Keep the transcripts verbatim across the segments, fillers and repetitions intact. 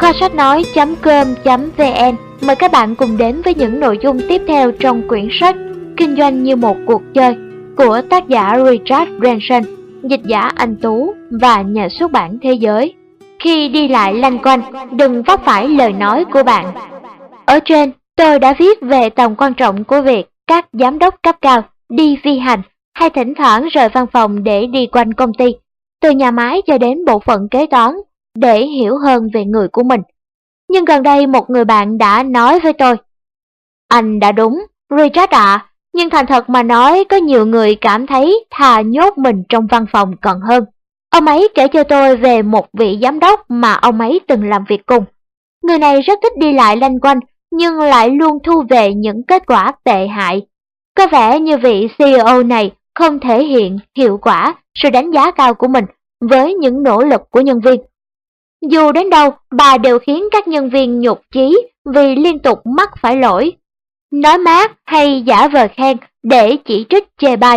Kho sách nói.com.vn mời các bạn cùng đến với những nội dung tiếp theo trong quyển sách Kinh doanh như một cuộc chơi của tác giả Richard Branson, dịch giả Anh Tú và nhà xuất bản Thế Giới. Khi đi lại lanh quanh, đừng vấp phải lời nói của bạn. Ở trên, tôi đã viết về tầm quan trọng của việc các giám đốc cấp cao đi phi hành hay thỉnh thoảng rời văn phòng để đi quanh công ty, từ nhà máy cho đến bộ phận kế toán, để hiểu hơn về người của mình. Nhưng gần đây một người bạn đã nói với tôi: "Anh đã đúng, Richard ạ, nhưng thành thật mà nói có nhiều người cảm thấy thà nhốt mình trong văn phòng còn hơn." Ông ấy kể cho tôi về một vị giám đốc mà ông ấy từng làm việc cùng. Người này rất thích đi lại lanh quanh, nhưng lại luôn thu về những kết quả tệ hại. Có vẻ như vị xê e ô này không thể hiện hiệu quả sự đánh giá cao của mình với những nỗ lực của nhân viên. Dù đến đâu, bà đều khiến các nhân viên nhụt chí vì liên tục mắc phải lỗi, nói mát hay giả vờ khen để chỉ trích chê bai.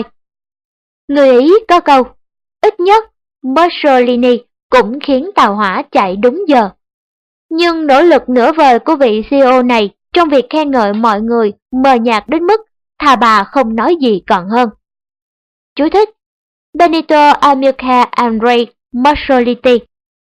Người Ý có câu, ít nhất Mussolini cũng khiến tàu hỏa chạy đúng giờ. Nhưng nỗ lực nửa vời của vị xê e ô này trong việc khen ngợi mọi người mờ nhạt đến mức thà bà không nói gì còn hơn. Chú thích: Benito Amilcare Andrei Mussolini,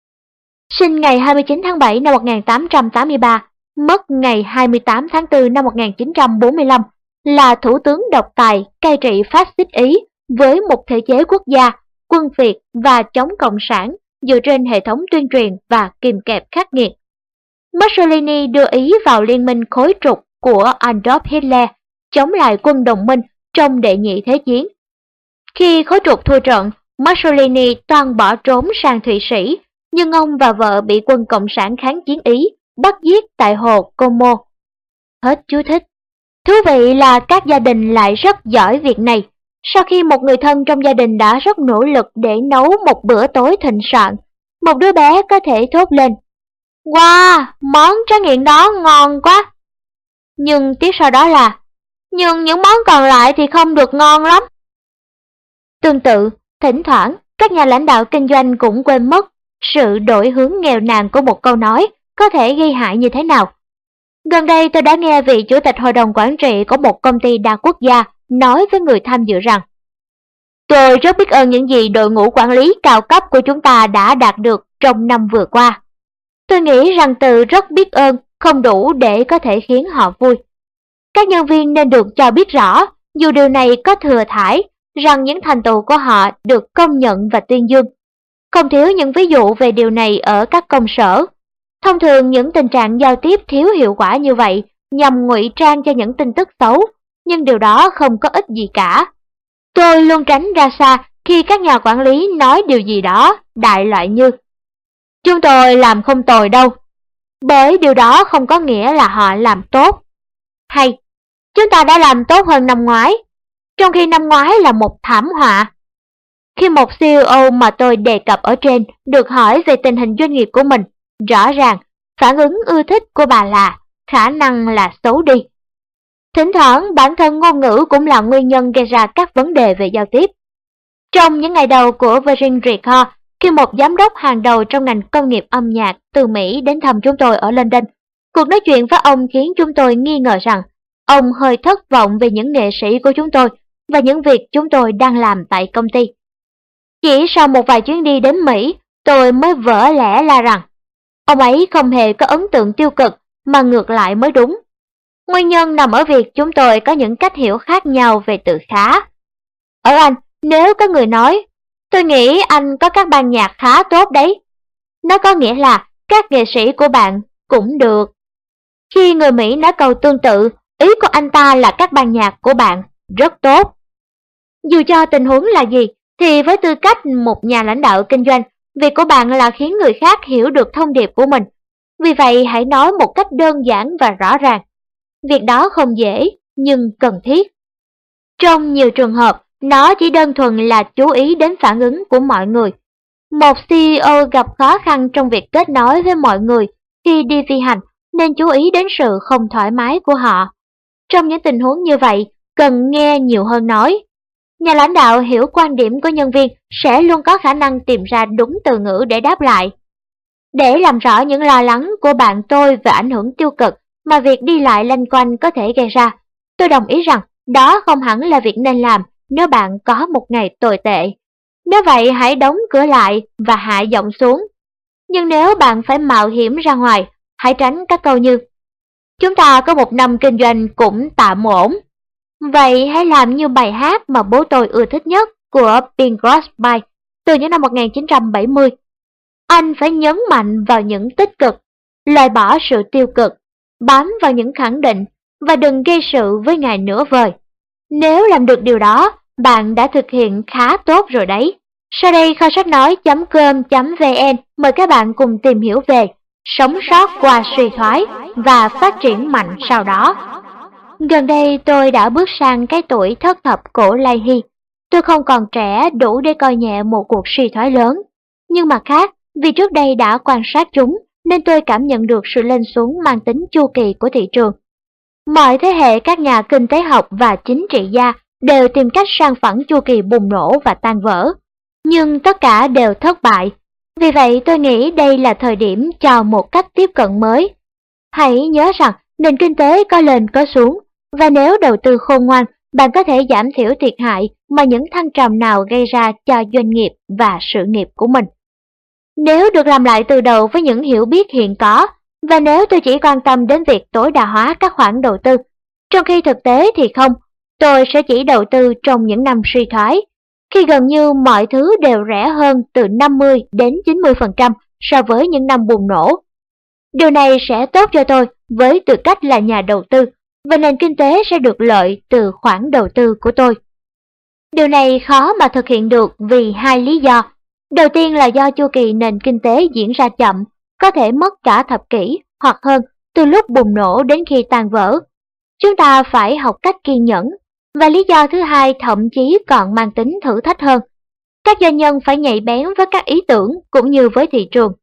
sinh ngày hai mươi chín tháng bảy năm một nghìn tám trăm tám mươi ba, mất ngày hai mươi tám tháng tư năm một nghìn chín trăm bốn mươi lăm, là thủ tướng độc tài cai trị phát xít Ý với một thể chế quốc gia, quân phiệt và chống cộng sản dựa trên hệ thống tuyên truyền và kìm kẹp khắc nghiệt. Mussolini đưa Ý vào liên minh khối trục của Adolf Hitler chống lại quân đồng minh trong đệ nhị thế chiến. Khi khối trục thua trận, Mussolini toan bỏ trốn sang Thụy Sĩ, nhưng ông và vợ bị quân cộng sản kháng chiến Ý bắt giết tại hồ Como. Hết chú thích. Thú vị là các gia đình lại rất giỏi việc này. Sau khi một người thân trong gia đình đã rất nỗ lực để nấu một bữa tối thịnh soạn, một đứa bé có thể thốt lên: "Wow, món tráng miệng đó ngon quá!" Nhưng tiếp sau đó là: "Nhưng những món còn lại thì không được ngon lắm." Tương tự, thỉnh thoảng các nhà lãnh đạo kinh doanh cũng quên mất sự đổi hướng nghèo nàn của một câu nói có thể gây hại như thế nào. Gần đây tôi đã nghe vị chủ tịch hội đồng quản trị của một công ty đa quốc gia nói với người tham dự rằng: "Tôi rất biết ơn những gì đội ngũ quản lý cao cấp của chúng ta đã đạt được trong năm vừa qua." Tôi nghĩ rằng từ rất biết ơn không đủ để có thể khiến họ vui. Các nhân viên nên được cho biết rõ, dù điều này có thừa thãi, rằng những thành tựu của họ được công nhận và tuyên dương. Không thiếu những ví dụ về điều này ở các công sở. Thông thường những tình trạng giao tiếp thiếu hiệu quả như vậy nhằm ngụy trang cho những tin tức xấu, nhưng điều đó không có ích gì cả. Tôi luôn tránh ra xa khi các nhà quản lý nói điều gì đó đại loại như: "Chúng tôi làm không tồi đâu", bởi điều đó không có nghĩa là họ làm tốt. Hay: "Chúng ta đã làm tốt hơn năm ngoái", trong khi năm ngoái là một thảm họa. Khi một xê e ô mà tôi đề cập ở trên được hỏi về tình hình doanh nghiệp của mình, rõ ràng phản ứng ưa thích của bà là khả năng là xấu đi. Thỉnh thoảng bản thân ngôn ngữ cũng là nguyên nhân gây ra các vấn đề về giao tiếp. Trong những ngày đầu của Virgin Record, khi một giám đốc hàng đầu trong ngành công nghiệp âm nhạc từ Mỹ đến thăm chúng tôi ở London, cuộc nói chuyện với ông khiến chúng tôi nghi ngờ rằng ông hơi thất vọng về những nghệ sĩ của chúng tôi và những việc chúng tôi đang làm tại công ty. Chỉ sau một vài chuyến đi đến Mỹ, tôi mới vỡ lẽ ra rằng ông ấy không hề có ấn tượng tiêu cực, mà ngược lại mới đúng. Nguyên nhân nằm ở việc chúng tôi có những cách hiểu khác nhau về từ khá. Ở Anh, nếu có người nói: "Tôi nghĩ anh có các ban nhạc khá tốt đấy", nó có nghĩa là các nghệ sĩ của bạn cũng được. Khi người Mỹ nói câu tương tự, ý của anh ta là các ban nhạc của bạn rất tốt. Dù cho tình huống là gì, thì với tư cách một nhà lãnh đạo kinh doanh, việc của bạn là khiến người khác hiểu được thông điệp của mình. Vì vậy hãy nói một cách đơn giản và rõ ràng. Việc đó không dễ, nhưng cần thiết. Trong nhiều trường hợp, nó chỉ đơn thuần là chú ý đến phản ứng của mọi người. Một xê e ô gặp khó khăn trong việc kết nối với mọi người khi đi phi hành nên chú ý đến sự không thoải mái của họ. Trong những tình huống như vậy, cần nghe nhiều hơn nói. Nhà lãnh đạo hiểu quan điểm của nhân viên sẽ luôn có khả năng tìm ra đúng từ ngữ để đáp lại. Để làm rõ những lo lắng của bạn tôi về ảnh hưởng tiêu cực mà việc đi lại lanh quanh có thể gây ra, tôi đồng ý rằng đó không hẳn là việc nên làm nếu bạn có một ngày tồi tệ. Nếu vậy hãy đóng cửa lại và hạ giọng xuống. Nhưng nếu bạn phải mạo hiểm ra ngoài, hãy tránh các câu như chúng ta có một năm kinh doanh cũng tạm ổn. Vậy hãy làm như bài hát mà bố tôi ưa thích nhất của Bing Crosby từ những năm một nghìn chín trăm bảy mươi. Anh phải nhấn mạnh vào những tích cực, loại bỏ sự tiêu cực, bám vào những khẳng định và đừng gây sự với ngài nửa vời. Nếu làm được điều đó, bạn đã thực hiện khá tốt rồi đấy. Sau đây kho sách nói chấm com chấm vn mời các bạn cùng tìm hiểu về sống sót qua suy thoái và phát triển mạnh sau đó. Gần đây tôi đã bước sang cái tuổi thất thập cổ lai hy. Tôi không còn trẻ đủ để coi nhẹ một cuộc suy thoái lớn. Nhưng mặt khác, vì trước đây đã quan sát chúng nên tôi cảm nhận được sự lên xuống mang tính chu kỳ của thị trường. Mọi thế hệ các nhà kinh tế học và chính trị gia đều tìm cách san phẳng chu kỳ bùng nổ và tan vỡ. Nhưng tất cả đều thất bại. Vì vậy tôi nghĩ đây là thời điểm cho một cách tiếp cận mới. Hãy nhớ rằng nền kinh tế có lên có xuống, và nếu đầu tư khôn ngoan, bạn có thể giảm thiểu thiệt hại mà những thăng trầm nào gây ra cho doanh nghiệp và sự nghiệp của mình. Nếu được làm lại từ đầu với những hiểu biết hiện có, và nếu tôi chỉ quan tâm đến việc tối đa hóa các khoản đầu tư, trong khi thực tế thì không, tôi sẽ chỉ đầu tư trong những năm suy thoái, khi gần như mọi thứ đều rẻ hơn từ năm mươi đến chín mươi phần trăm so với những năm bùng nổ. Điều này sẽ tốt cho tôi với tư cách là nhà đầu tư, và nền kinh tế sẽ được lợi từ khoản đầu tư của tôi. Điều này khó mà thực hiện được vì hai lý do. Đầu tiên là do chu kỳ nền kinh tế diễn ra chậm, có thể mất cả thập kỷ hoặc hơn từ lúc bùng nổ đến khi tan vỡ. Chúng ta phải học cách kiên nhẫn. Và lý do thứ hai thậm chí còn mang tính thử thách hơn. Các doanh nhân phải nhạy bén với các ý tưởng cũng như với thị trường.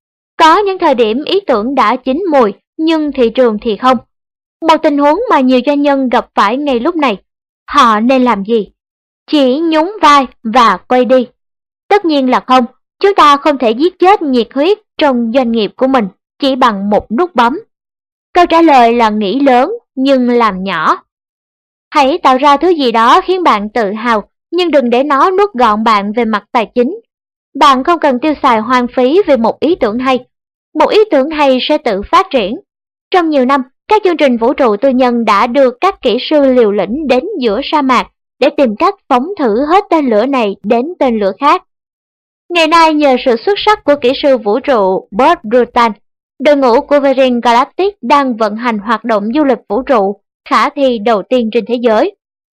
Có những thời điểm ý tưởng đã chín mùi, nhưng thị trường thì không. Một tình huống mà nhiều doanh nhân gặp phải ngay lúc này. Họ nên làm gì? Chỉ nhún vai và quay đi. Tất nhiên là không, chúng ta không thể giết chết nhiệt huyết trong doanh nghiệp của mình chỉ bằng một nút bấm. Câu trả lời là nghĩ lớn nhưng làm nhỏ. Hãy tạo ra thứ gì đó khiến bạn tự hào, nhưng đừng để nó nuốt gọn bạn về mặt tài chính. Bạn không cần tiêu xài hoang phí vì một ý tưởng hay. Một ý tưởng hay sẽ tự phát triển. Trong nhiều năm, các chương trình vũ trụ tư nhân đã đưa các kỹ sư liều lĩnh đến giữa sa mạc để tìm cách phóng thử hết tên lửa này đến tên lửa khác. Ngày nay, nhờ sự xuất sắc của kỹ sư vũ trụ Burt Rutan, đội ngũ của Virgin Galactic đang vận hành hoạt động du lịch vũ trụ khả thi đầu tiên trên thế giới.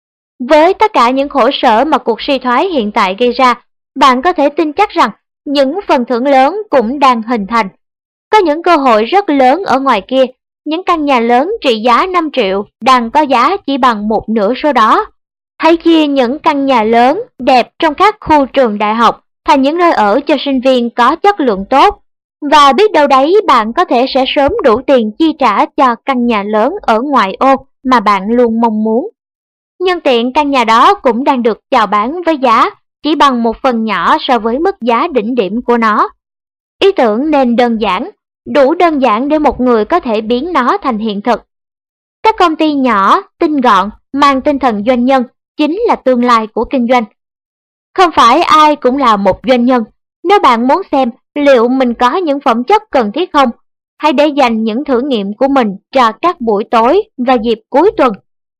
Với tất cả những khổ sở mà cuộc suy thoái hiện tại gây ra, bạn có thể tin chắc rằng những phần thưởng lớn cũng đang hình thành. Có những cơ hội rất lớn ở ngoài kia, những căn nhà lớn trị giá năm triệu đang có giá chỉ bằng một nửa số đó. Hãy chia những căn nhà lớn, đẹp trong các khu trường đại học thành những nơi ở cho sinh viên có chất lượng tốt. Và biết đâu đấy bạn có thể sẽ sớm đủ tiền chi trả cho căn nhà lớn ở ngoại ô mà bạn luôn mong muốn. Nhân tiện căn nhà đó cũng đang được chào bán với giá chỉ bằng một phần nhỏ so với mức giá đỉnh điểm của nó. Ý tưởng nên đơn giản, đủ đơn giản để một người có thể biến nó thành hiện thực. Các công ty nhỏ, tinh gọn, mang tinh thần doanh nhân chính là tương lai của kinh doanh. Không phải ai cũng là một doanh nhân. Nếu bạn muốn xem liệu mình có những phẩm chất cần thiết không, hãy để dành những thử nghiệm của mình cho các buổi tối và dịp cuối tuần.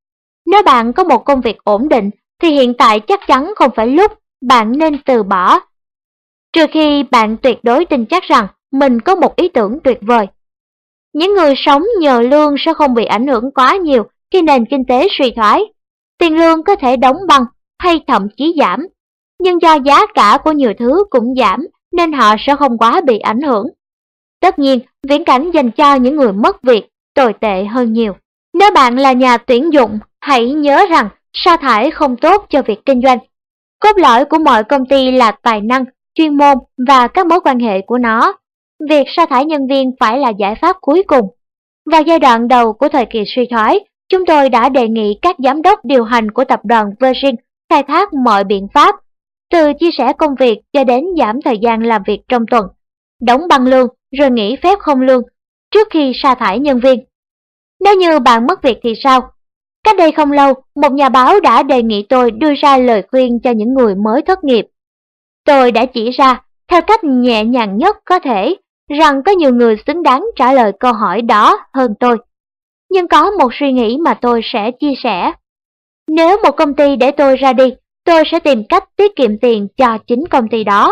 Nếu bạn có một công việc ổn định, thì hiện tại chắc chắn không phải lúc bạn nên từ bỏ. Trừ khi bạn tuyệt đối tin chắc rằng mình có một ý tưởng tuyệt vời. Những người sống nhờ lương sẽ không bị ảnh hưởng quá nhiều khi nền kinh tế suy thoái. Tiền lương có thể đóng băng hay thậm chí giảm, nhưng do giá cả của nhiều thứ cũng giảm nên họ sẽ không quá bị ảnh hưởng. Tất nhiên, viễn cảnh dành cho những người mất việc tồi tệ hơn nhiều. Nếu bạn là nhà tuyển dụng, hãy nhớ rằng sa thải không tốt cho việc kinh doanh. Cốt lõi của mọi công ty là tài năng, chuyên môn và các mối quan hệ của nó. Việc sa thải nhân viên phải là giải pháp cuối cùng. Vào giai đoạn đầu của thời kỳ suy thoái, chúng tôi đã đề nghị các giám đốc điều hành của tập đoàn Virgin khai thác mọi biện pháp, từ chia sẻ công việc cho đến giảm thời gian làm việc trong tuần, đóng băng lương rồi nghỉ phép không lương trước khi sa thải nhân viên. Nếu như bạn mất việc thì sao? Cách đây không lâu, một nhà báo đã đề nghị tôi đưa ra lời khuyên cho những người mới thất nghiệp. Tôi đã chỉ ra, theo cách nhẹ nhàng nhất có thể, rằng có nhiều người xứng đáng trả lời câu hỏi đó hơn tôi. Nhưng có một suy nghĩ mà tôi sẽ chia sẻ. Nếu một công ty để tôi ra đi, tôi sẽ tìm cách tiết kiệm tiền cho chính công ty đó.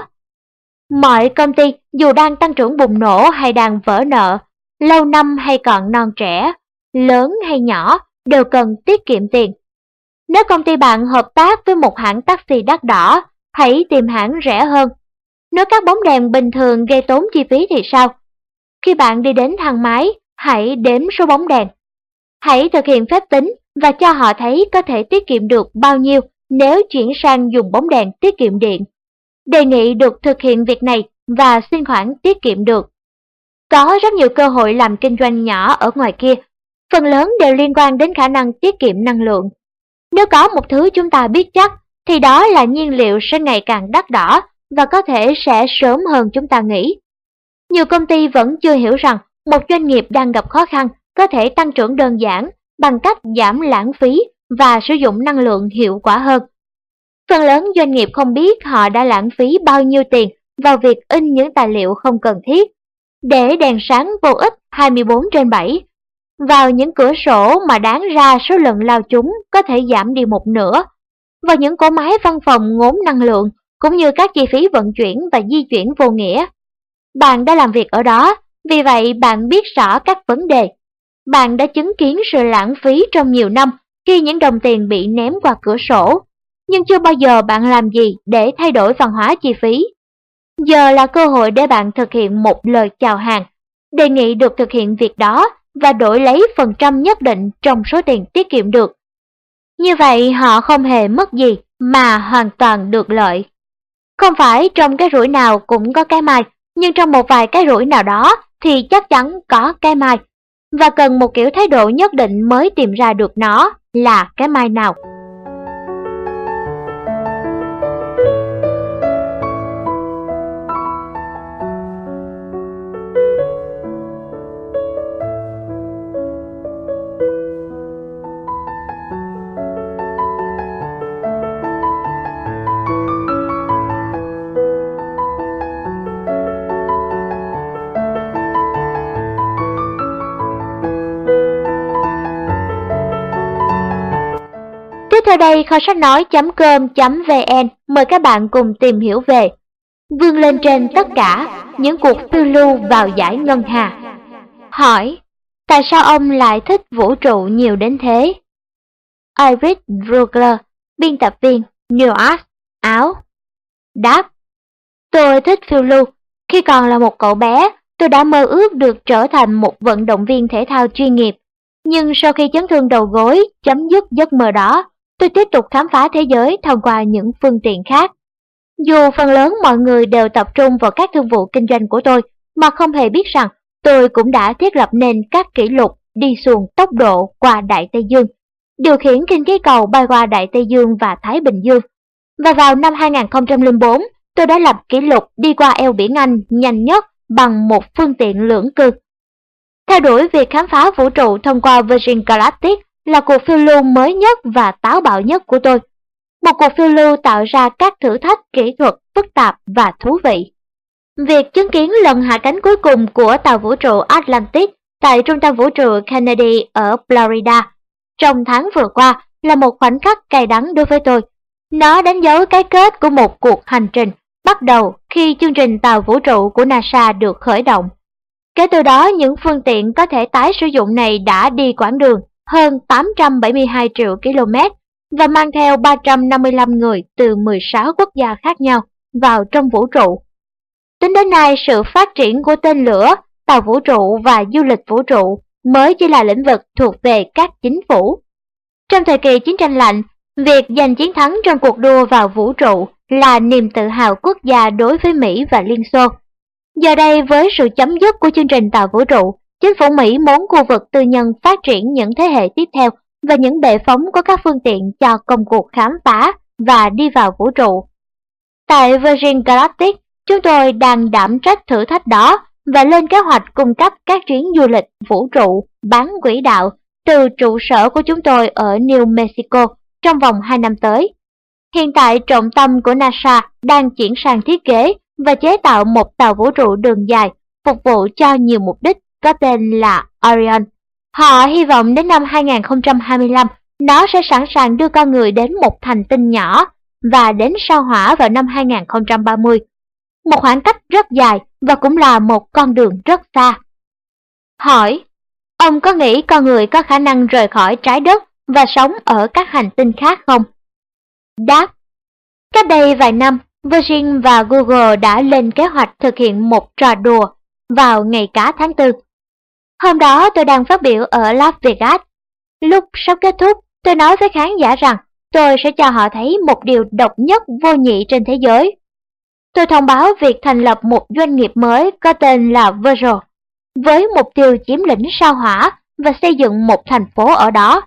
Mọi công ty, dù đang tăng trưởng bùng nổ hay đang vỡ nợ, lâu năm hay còn non trẻ, lớn hay nhỏ, đều cần tiết kiệm tiền. Nếu công ty bạn hợp tác với một hãng taxi đắt đỏ, hãy tìm hãng rẻ hơn. Nếu các bóng đèn bình thường gây tốn chi phí thì sao? Khi bạn đi đến thang máy, hãy đếm số bóng đèn. Hãy thực hiện phép tính và cho họ thấy có thể tiết kiệm được bao nhiêu nếu chuyển sang dùng bóng đèn tiết kiệm điện. Đề nghị được thực hiện việc này và xin khoản tiết kiệm được. Có rất nhiều cơ hội làm kinh doanh nhỏ ở ngoài kia, phần lớn đều liên quan đến khả năng tiết kiệm năng lượng. Nếu có một thứ chúng ta biết chắc, thì đó là nhiên liệu sẽ ngày càng đắt đỏ và có thể sẽ sớm hơn chúng ta nghĩ. Nhiều công ty vẫn chưa hiểu rằng một doanh nghiệp đang gặp khó khăn có thể tăng trưởng đơn giản bằng cách giảm lãng phí và sử dụng năng lượng hiệu quả hơn. Phần lớn doanh nghiệp không biết họ đã lãng phí bao nhiêu tiền vào việc in những tài liệu không cần thiết, để đèn sáng vô ích hai mươi bốn trên bảy, vào những cửa sổ mà đáng ra số lần lao chúng có thể giảm đi một nửa, vào những cỗ máy văn phòng ngốn năng lượng, cũng như các chi phí vận chuyển và di chuyển vô nghĩa. Bạn đã làm việc ở đó, vì vậy bạn biết rõ các vấn đề. Bạn đã chứng kiến sự lãng phí trong nhiều năm khi những đồng tiền bị ném qua cửa sổ, nhưng chưa bao giờ bạn làm gì để thay đổi văn hóa chi phí. Giờ là cơ hội để bạn thực hiện một lời chào hàng, đề nghị được thực hiện việc đó và đổi lấy phần trăm nhất định trong số tiền tiết kiệm được. Như vậy họ không hề mất gì mà hoàn toàn được lợi. Không phải trong cái rủi nào cũng có cái may, nhưng trong một vài cái rủi nào đó thì chắc chắn có cái may. Và cần một kiểu thái độ nhất định mới tìm ra được nó là cái may nào. Tiếp theo đây, kho sách nói chấm com chấm vn mời các bạn cùng tìm hiểu về vươn lên trên tất cả, những cuộc phiêu lưu vào dải ngân hà. Hỏi, tại sao ông lại thích vũ trụ nhiều đến thế? Iris Brugler, biên tập viên, New Art, Áo. Đáp, tôi thích phiêu lưu. Khi còn là một cậu bé, tôi đã mơ ước được trở thành một vận động viên thể thao chuyên nghiệp. Nhưng sau khi chấn thương đầu gối chấm dứt giấc mơ đó, tôi tiếp tục khám phá thế giới thông qua những phương tiện khác. Dù phần lớn mọi người đều tập trung vào các thương vụ kinh doanh của tôi, mà không hề biết rằng tôi cũng đã thiết lập nên các kỷ lục đi xuồng tốc độ qua Đại Tây Dương, điều khiển khinh khí cầu bay qua Đại Tây Dương và Thái Bình Dương. Và vào năm hai nghìn không trăm lẻ bốn, tôi đã lập kỷ lục đi qua eo biển Anh nhanh nhất bằng một phương tiện lưỡng cư. Theo đuổi việc khám phá vũ trụ thông qua Virgin Galactic là cuộc phiêu lưu mới nhất và táo bạo nhất của tôi. Một cuộc phiêu lưu tạo ra các thử thách kỹ thuật phức tạp và thú vị. Việc chứng kiến lần hạ cánh cuối cùng của tàu vũ trụ Atlantis tại trung tâm vũ trụ Kennedy ở Florida trong tháng vừa qua là một khoảnh khắc cay đắng đối với tôi. Nó đánh dấu cái kết của một cuộc hành trình bắt đầu khi chương trình tàu vũ trụ của NASA được khởi động. Kể từ đó, những phương tiện có thể tái sử dụng này đã đi quãng đường hơn tám trăm bảy mươi hai triệu ki lô mét và mang theo ba trăm năm mươi lăm người từ mười sáu quốc gia khác nhau vào trong vũ trụ. Tính đến nay, sự phát triển của tên lửa, tàu vũ trụ và du lịch vũ trụ mới chỉ là lĩnh vực thuộc về các chính phủ. Trong thời kỳ chiến tranh lạnh, việc giành chiến thắng trong cuộc đua vào vũ trụ là niềm tự hào quốc gia đối với Mỹ và Liên Xô. Giờ đây, với sự chấm dứt của chương trình tàu vũ trụ, chính phủ Mỹ muốn khu vực tư nhân phát triển những thế hệ tiếp theo và những bệ phóng có các phương tiện cho công cuộc khám phá và đi vào vũ trụ. Tại Virgin Galactic, chúng tôi đang đảm trách thử thách đó và lên kế hoạch cung cấp các chuyến du lịch vũ trụ bán quỹ đạo từ trụ sở của chúng tôi ở New Mexico trong vòng hai năm tới. Hiện tại trọng tâm của NASA đang chuyển sang thiết kế và chế tạo một tàu vũ trụ đường dài phục vụ cho nhiều mục đích có tên là Orion. Họ hy vọng đến năm hai nghìn không trăm hai mươi lăm, nó sẽ sẵn sàng đưa con người đến một hành tinh nhỏ và đến sao Hỏa vào năm hai nghìn không trăm ba mươi. Một khoảng cách rất dài và cũng là một con đường rất xa. Hỏi, ông có nghĩ con người có khả năng rời khỏi trái đất và sống ở các hành tinh khác không? Đáp, cách đây vài năm, Virgin và Google đã lên kế hoạch thực hiện một trò đùa vào ngày cá tháng tư. Hôm đó tôi đang phát biểu ở Las Vegas. Lúc sắp kết thúc, tôi nói với khán giả rằng tôi sẽ cho họ thấy một điều độc nhất vô nhị trên thế giới. Tôi thông báo việc thành lập một doanh nghiệp mới có tên là Virgil, với mục tiêu chiếm lĩnh sao Hỏa và xây dựng một thành phố ở đó.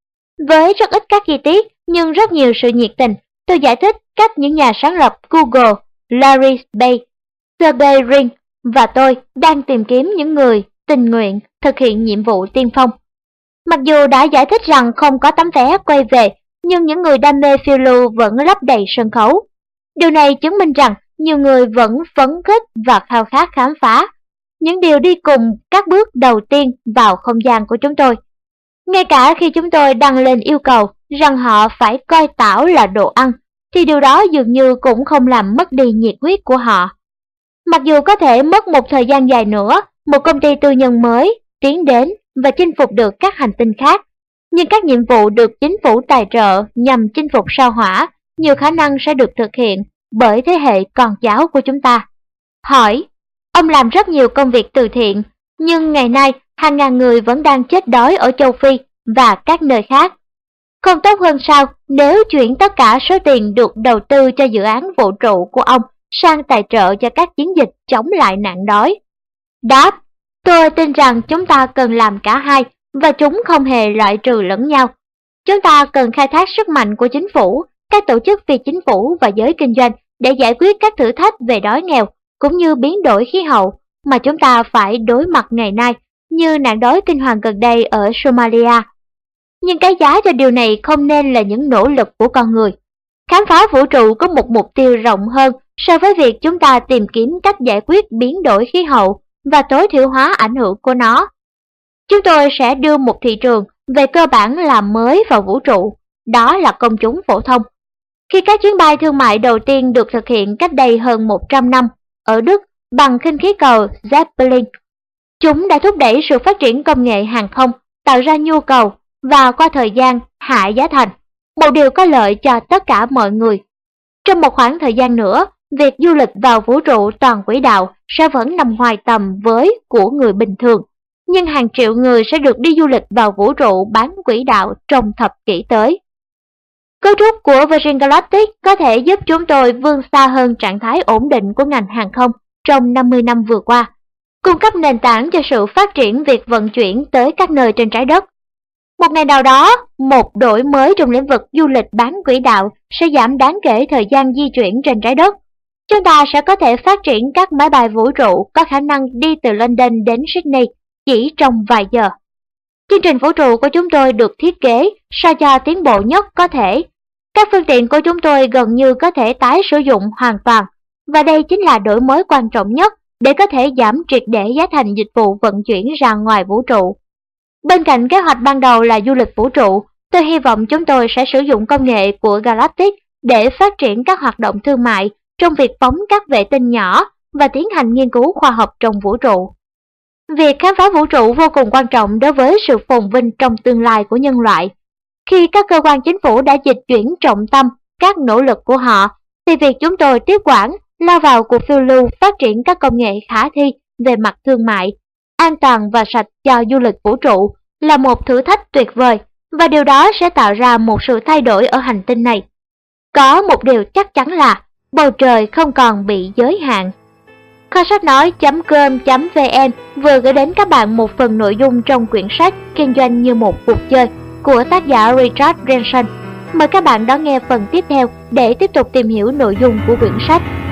Với rất ít các chi tiết nhưng rất nhiều sự nhiệt tình, tôi giải thích cách những nhà sáng lập Google, Larry Page, Sergey Brin và tôi đang tìm kiếm những người tình nguyện thực hiện nhiệm vụ tiên phong. Mặc dù đã giải thích rằng không có tấm vé quay về, nhưng những người đam mê phiêu lưu vẫn lấp đầy sân khấu. Điều này chứng minh rằng nhiều người vẫn phấn khích và khao khát khám phá những điều đi cùng các bước đầu tiên vào không gian của chúng tôi. Ngay cả khi chúng tôi đăng lên yêu cầu rằng họ phải coi tảo là đồ ăn, thì điều đó dường như cũng không làm mất đi nhiệt huyết của họ. Mặc dù có thể mất một thời gian dài nữa, một công ty tư nhân mới tiến đến và chinh phục được các hành tinh khác, nhưng các nhiệm vụ được chính phủ tài trợ nhằm chinh phục sao Hỏa nhiều khả năng sẽ được thực hiện bởi thế hệ con cháu của chúng ta. Hỏi, ông làm rất nhiều công việc từ thiện, nhưng ngày nay hàng ngàn người vẫn đang chết đói ở châu Phi và các nơi khác. Không tốt hơn sao nếu chuyển tất cả số tiền được đầu tư cho dự án vũ trụ của ông sang tài trợ cho các chiến dịch chống lại nạn đói? Đáp, tôi tin rằng chúng ta cần làm cả hai và chúng không hề loại trừ lẫn nhau. Chúng ta cần khai thác sức mạnh của chính phủ, các tổ chức phi chính phủ và giới kinh doanh để giải quyết các thử thách về đói nghèo cũng như biến đổi khí hậu mà chúng ta phải đối mặt ngày nay, như nạn đói kinh hoàng gần đây ở Somalia. Nhưng cái giá cho điều này không nên là những nỗ lực của con người. Khám phá vũ trụ có một mục tiêu rộng hơn so với việc chúng ta tìm kiếm cách giải quyết biến đổi khí hậu và tối thiểu hóa ảnh hưởng của nó. Chúng tôi sẽ đưa một thị trường về cơ bản là mới vào vũ trụ, đó là công chúng phổ thông. Khi các chuyến bay thương mại đầu tiên được thực hiện cách đây hơn một trăm năm ở Đức bằng khinh khí cầu Zeppelin, chúng đã thúc đẩy sự phát triển công nghệ hàng không, tạo ra nhu cầu và qua thời gian hạ giá thành, một điều có lợi cho tất cả mọi người. Trong một khoảng thời gian nữa, việc du lịch vào vũ trụ toàn quỹ đạo sẽ vẫn nằm ngoài tầm với của người bình thường, nhưng hàng triệu người sẽ được đi du lịch vào vũ trụ bán quỹ đạo trong thập kỷ tới. Cấu trúc của Virgin Galactic có thể giúp chúng tôi vươn xa hơn trạng thái ổn định của ngành hàng không trong năm mươi năm vừa qua, cung cấp nền tảng cho sự phát triển việc vận chuyển tới các nơi trên trái đất. Một ngày nào đó, một đổi mới trong lĩnh vực du lịch bán quỹ đạo sẽ giảm đáng kể thời gian di chuyển trên trái đất. Chúng ta sẽ có thể phát triển các máy bay vũ trụ có khả năng đi từ London đến Sydney chỉ trong vài giờ. Chương trình vũ trụ của chúng tôi được thiết kế sao cho tiến bộ nhất có thể. Các phương tiện của chúng tôi gần như có thể tái sử dụng hoàn toàn, và đây chính là đổi mới quan trọng nhất để có thể giảm triệt để giá thành dịch vụ vận chuyển ra ngoài vũ trụ. Bên cạnh kế hoạch ban đầu là du lịch vũ trụ, tôi hy vọng chúng tôi sẽ sử dụng công nghệ của Galactic để phát triển các hoạt động thương mại trong việc phóng các vệ tinh nhỏ và tiến hành nghiên cứu khoa học trong vũ trụ. Việc khám phá vũ trụ vô cùng quan trọng đối với sự phồn vinh trong tương lai của nhân loại. Khi các cơ quan chính phủ đã dịch chuyển trọng tâm các nỗ lực của họ, thì việc chúng tôi tiếp quản, lao vào cuộc phiêu lưu phát triển các công nghệ khả thi về mặt thương mại, an toàn và sạch cho du lịch vũ trụ là một thử thách tuyệt vời, và điều đó sẽ tạo ra một sự thay đổi ở hành tinh này. Có một điều chắc chắn là bầu trời không còn bị giới hạn. Kho sách nói chấm com chấm vn vừa gửi đến các bạn một phần nội dung trong quyển sách Kinh doanh như một cuộc chơi của tác giả Richard Branson. Mời các bạn đón nghe phần tiếp theo để tiếp tục tìm hiểu nội dung của quyển sách.